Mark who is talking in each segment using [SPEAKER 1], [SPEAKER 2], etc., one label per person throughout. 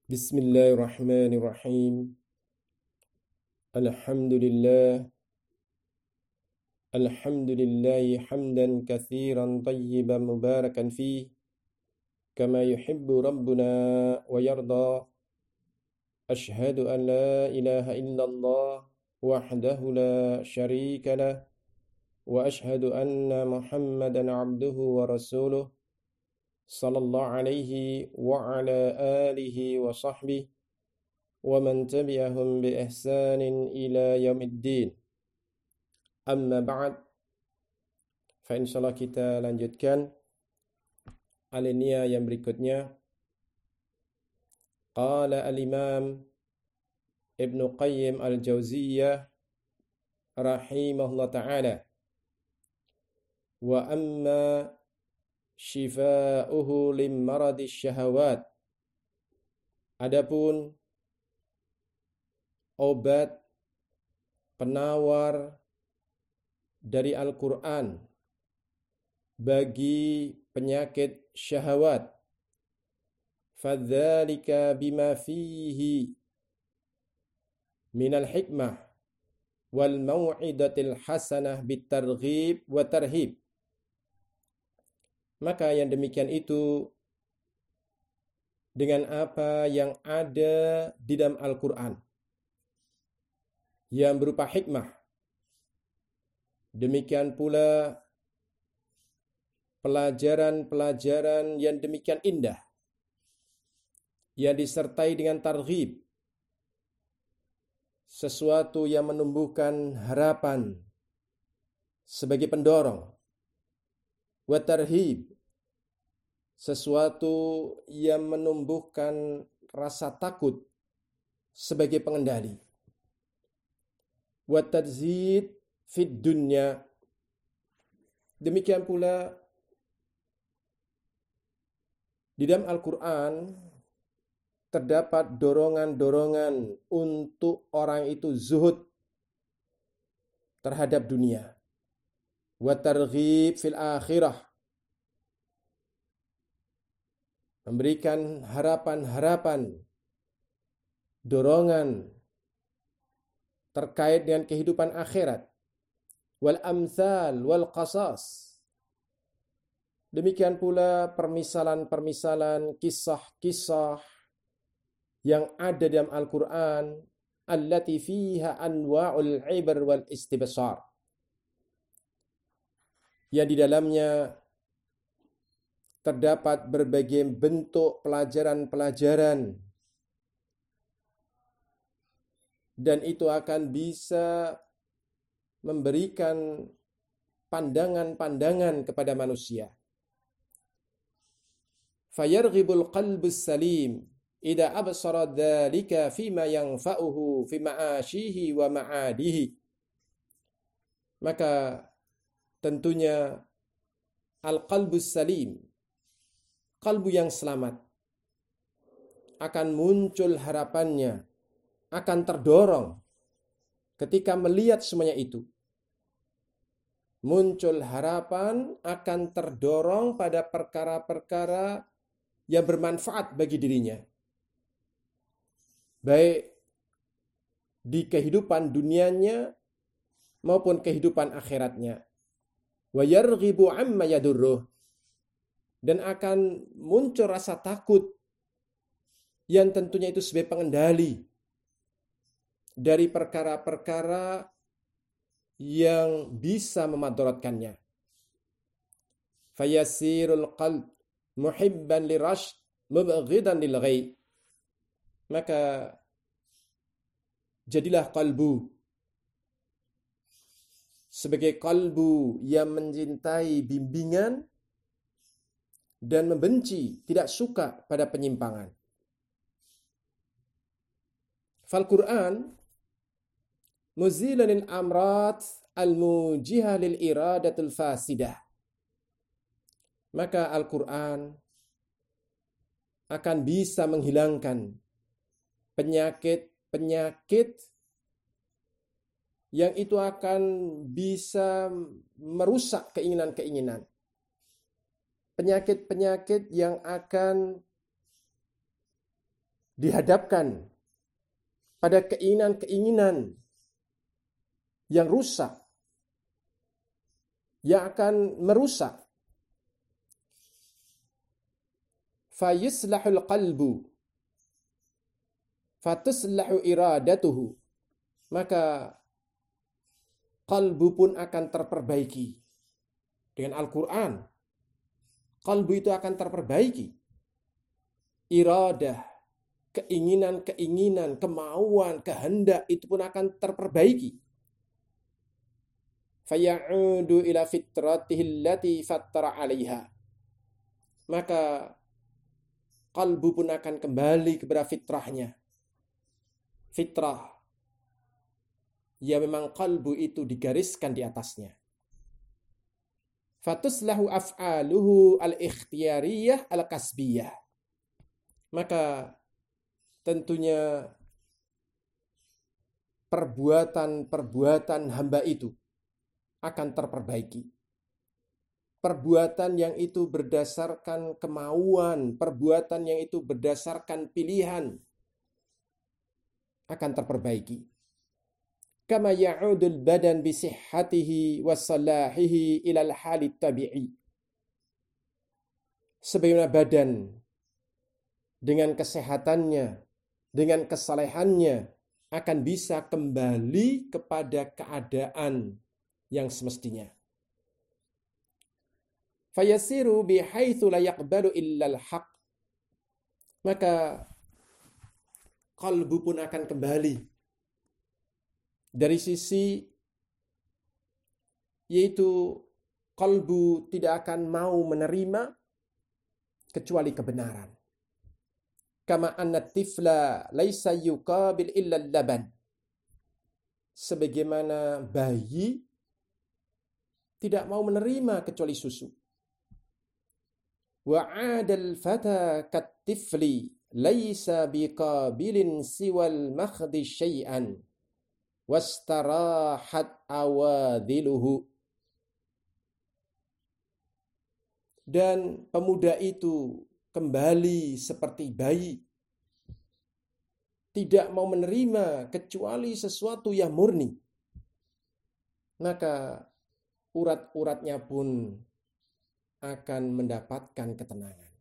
[SPEAKER 1] Bismillahirrahmanirrahim. Alhamdulillah. Alhamdulillahi hamdan katsiran tayyiban mubarakan fih kama yuhibbu rabbuna wa yarda. Ashhadu an la ilaha illallah wahdahu la syarika lah wa ashhadu anna Muhammadan abduhu wa rasuluh sallallahu alaihi wa ala alihi wa sahbihi wa man tabi'ahum bi ihsanin ila yaumiddin. Amma ba'd, fa insyaallah kita lanjutkan alinea yang berikutnya. Qala al-Imam Ibnu Qayyim al-Jauziyah rahimahullah ta'ala, wa amma shifa'uhu lim maradi syahawat, adapun obat penawar dari Al-Quran bagi penyakit syahwat, fadzalika bima fihi minal hikmah wal mau'idatil hasanah bitarghib wa tarhib. Maka yang demikian itu dengan apa yang ada di dalam Al-Quran yang berupa hikmah. Demikian pula pelajaran-pelajaran yang demikian indah yang disertai dengan targhib, sesuatu yang menumbuhkan harapan sebagai pendorong, wa tarhib, sesuatu yang menumbuhkan rasa takut sebagai pengendali, wa tadzid fid dunya. Demikian pula di dalam Al-Quran terdapat dorongan-dorongan untuk orang itu zuhud terhadap dunia, wa targhib fil akhirah, memberikan harapan-harapan, dorongan terkait dengan kehidupan akhirat, wal amthal wal qasas. Demikian pula permisalan-permisalan, kisah-kisah yang ada dalam Al-Quran, allati fiha anwa'ul ibar wal istibsar, yang di dalamnya terdapat berbagai bentuk pelajaran-pelajaran, dan itu akan bisa memberikan pandangan-pandangan kepada manusia. Fayarghibul qalbus salim idza absara dzalika fima yanfa'uhu fi ma'asyihi wa ma'adihi. Maka tentunya al-qalbus salim, kalbu yang selamat, akan muncul harapannya, akan terdorong ketika melihat semuanya itu. Muncul harapan, akan terdorong pada perkara-perkara yang bermanfaat bagi dirinya, baik di kehidupan dunianya maupun kehidupan akhiratnya. Wa yarghibu amma yadurruh, dan akan muncul rasa takut yang tentunya itu sebagai pengendali dari perkara-perkara yang bisa memadaratkannya. Fayasirul qalb muhibban lirasyd mubghidan lil ghai. Maka jadilah kalbu sebagai kalbu yang mencintai bimbingan dan membenci, tidak suka pada penyimpangan. Fal Quran muzilan lil amrat al-mujihah lil iradatul fasidah. Maka Al-Quran akan bisa menghilangkan penyakit-penyakit yang itu akan bisa merusak keinginan-keinginan. Penyakit-penyakit yang akan dihadapkan pada keinginan-keinginan yang rusak, yang akan merusak, fayuslahul qalbu fatuslahu iradatuhu, maka kalbu pun akan terperbaiki. Dengan Al-Quran, kalbu itu akan terperbaiki. Iradah, keinginan-keinginan, kemauan, kehendak itu pun akan terperbaiki. Faya'udu ila fitratihi allati fattara 'alaiha. Maka kalbu pun akan kembali kepada fitrahnya. Fitrah, ya memang kalbu itu digariskan di atasnya. Fatuslahu af'aluhu al-ikhtiyariyah al-kasbiyah. Maka tentunya perbuatan-perbuatan hamba itu akan terperbaiki. Perbuatan yang itu berdasarkan kemauan, perbuatan yang itu berdasarkan pilihan akan terperbaiki. Kama ya'udul badan bisihhatihi wa salahihi ilal hali tabi'i. Sebagaimana badan dengan kesehatannya, dengan kesalehannya akan bisa kembali kepada keadaan yang semestinya. Fayasiru bihaitsu la yaqbalu illal haq. Maka kalbu pun akan kembali dari sisi, yaitu kalbu tidak akan mau menerima kecuali kebenaran. Kama anna tifla laisa yuqabil illa laban. Sebagaimana bayi tidak mau menerima kecuali susu. Wa 'adal fata kat-tifli laisa biqabilin siwal makhdi syai'an wastarahat awadhiluhu. Dan pemuda itu kembali seperti bayi, tidak mau menerima kecuali sesuatu yang murni. Maka urat-uratnya pun akan mendapatkan ketenangan.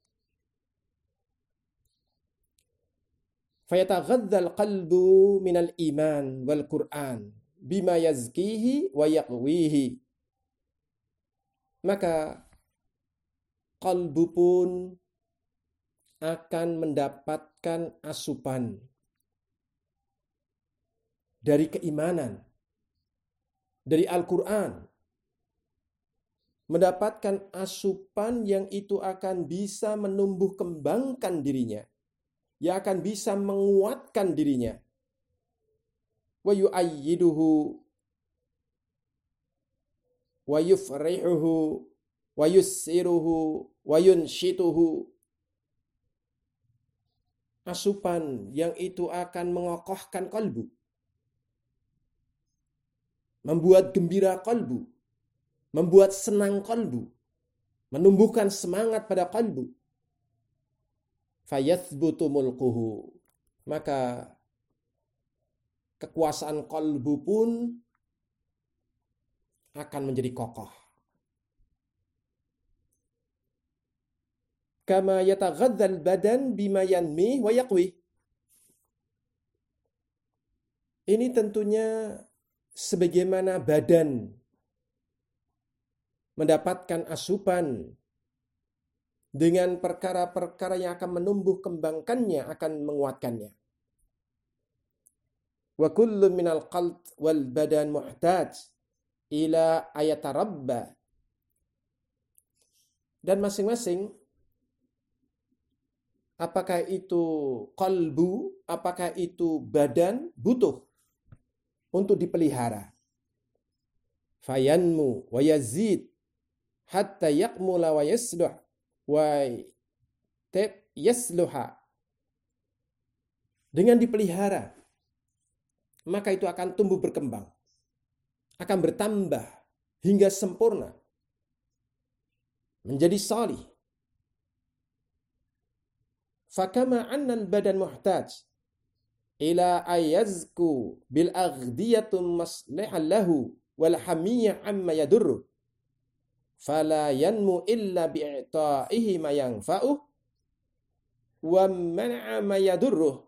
[SPEAKER 1] Fayataghadzal qalbu minal iman wal Qur'an bima yazkihi wa yaqwihi. Maka kalbu pun akan mendapatkan asupan dari keimanan, dari Al-Quran, mendapatkan asupan yang itu akan bisa menumbuh kembangkan dirinya, yang akan bisa menguatkan dirinya. Wa yu'ayyiduhu wa yufrihuhu wa yussiruhu wa yunshituhu. Asupan yang itu akan mengokohkan kalbu, membuat gembira kalbu, membuat senang kalbu, menumbuhkan semangat pada kalbu. Fayathbutu mulkuhu. Maka kekuasaan kalbu pun akan menjadi kokoh. Kama yataghadzal badan bima yanmi wa yaqwi. Ini tentunya sebagaimana badan mendapatkan asupan dengan perkara-perkara yang akan menumbuh kembangkannya, akan menguatkannya. Wa kullu minal qalb wal badan muhtaj ila ayatarabba. Dan masing-masing, apakah itu qalbu, apakah itu badan, butuh untuk dipelihara. Fayanmu wa yazid hatta yakmula wa yasluh wa yasluha. Dengan dipelihara, maka itu akan tumbuh berkembang, akan bertambah hingga sempurna, menjadi salih. fakama annal badan muhtaj ila ayazku bil aghdiyatun maslihan lahu wal hamiyya amma yadurru fala yanmu illa bi'ta'ihi ma yanfa'uh wa man'a ma yadurruh.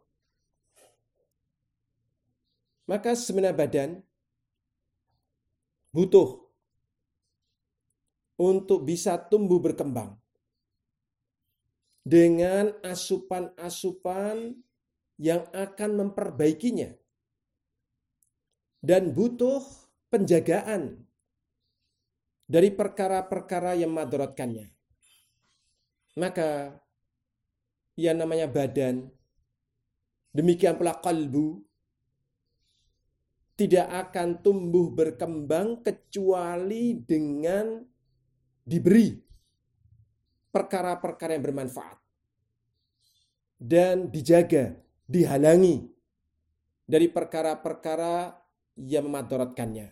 [SPEAKER 1] Maka sebenarnya badan butuh untuk bisa tumbuh berkembang dengan asupan-asupan yang akan memperbaikinya dan butuh penjagaan dari perkara-perkara yang madaratkannya. Maka yang namanya badan, demikian pula qalbu, tidak akan tumbuh berkembang kecuali dengan diberi perkara-perkara yang bermanfaat dan dijaga, dihalangi dari perkara-perkara yang memadaratkannya.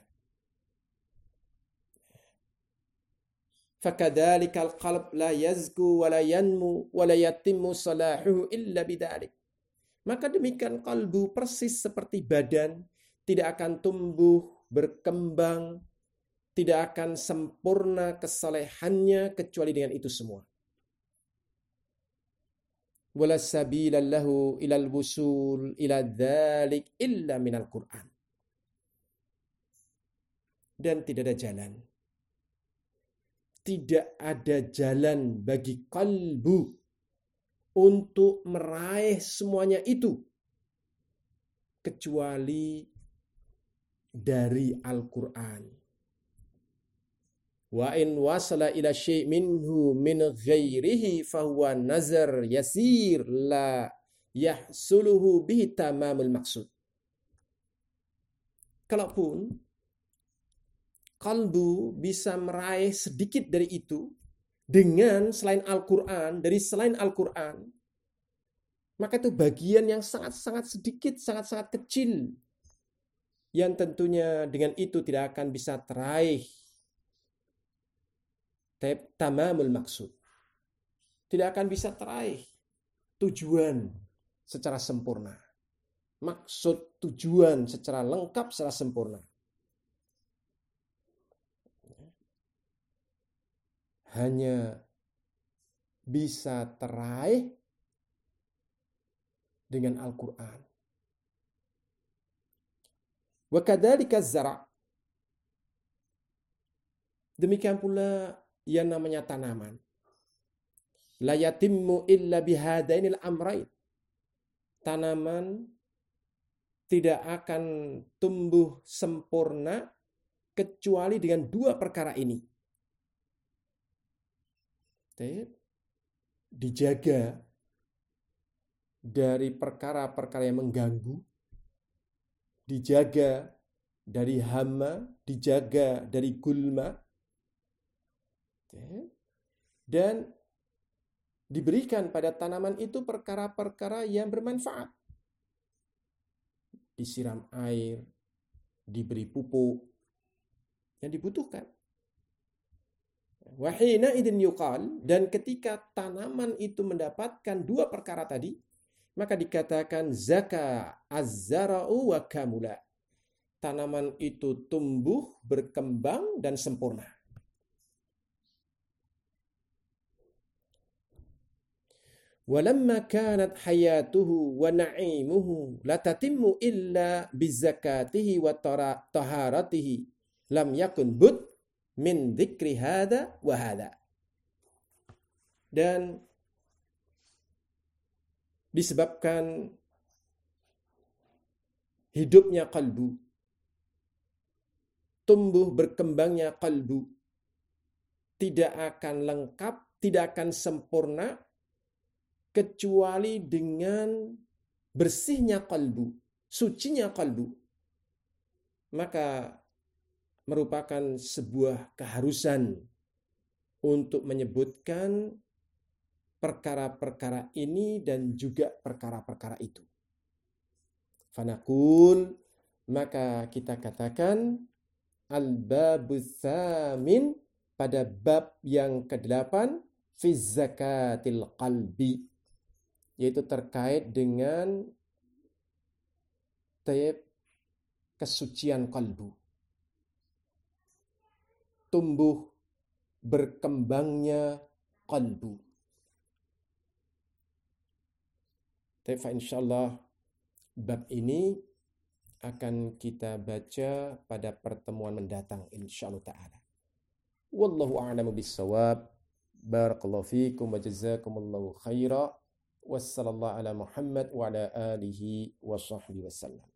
[SPEAKER 1] Fakadzalikal qalb la yazku wa la yanmu wa la yatimmu salahuhu illa bidzalik. Maka demikian kalbu persis seperti badan, tidak akan tumbuh, berkembang, tidak akan sempurna kesalehannya kecuali dengan itu semua. Wala sabila lahu ilal wusul ila dzalik illa minal Qur'an. Dan tidak ada jalan. Tidak ada jalan bagi kalbu untuk meraih semuanya itu kecuali dari Al-Quran. Wa in wasala ila syai' minhu min ghairihi fahuwa nazar yasir la yahsuluhu bihi tamamul maksud. Kalaupun kalbu bisa meraih sedikit dari itu dengan selain Al-Quran, dari selain Al-Quran, maka itu bagian yang sangat-sangat sedikit, sangat-sangat kecil, yang tentunya dengan itu tidak akan bisa teraih tamamul maksud. Tidak akan bisa teraih tujuan secara sempurna. Maksud tujuan secara lengkap, secara sempurna. Hanya bisa teraih dengan Al-Quran. Wa kadzalika zara'. Demikian pula yang namanya tanaman. La yatimmu illa bihadainil amrain. Tanaman tidak akan tumbuh sempurna kecuali dengan dua perkara ini. Dijaga dari perkara-perkara yang mengganggu, dijaga dari hama, dijaga dari gulma, dan diberikan pada tanaman itu perkara-perkara yang bermanfaat. Disiram air, diberi pupuk yang dibutuhkan. Wahina idin yuqal, dan ketika tanaman itu mendapatkan dua perkara tadi, maka dikatakan zaka az-zara'u wa kamula. Tanaman itu tumbuh, berkembang dan sempurna. Walamma kanat hayatuhu wa na'imuhu la tatimmu illa bizakatihi wa taharatihi lam yakun bud min dzikri hada wa hada. Dan disebabkan hidupnya kalbu, tumbuh berkembangnya kalbu, tidak akan lengkap, tidak akan sempurna kecuali dengan bersihnya kalbu, sucinya kalbu. Maka merupakan sebuah keharusan untuk menyebutkan perkara-perkara ini dan juga perkara-perkara itu. Fanaqul, maka kita katakan al-babus tsamin, pada bab yang ke-8 fi zakatil qalbi, yaitu terkait dengan kesucian kalbu, tumbuh berkembangnya kalbu. Tapi insyaallah bab ini akan kita baca pada pertemuan mendatang insyaallah taala. Wallahu a'lamu bissawab. Barakallahu fikum wa jazakumullahu khaira. Wassallallahu ala Muhammad wa ala alihi wa sahbihi wasallam.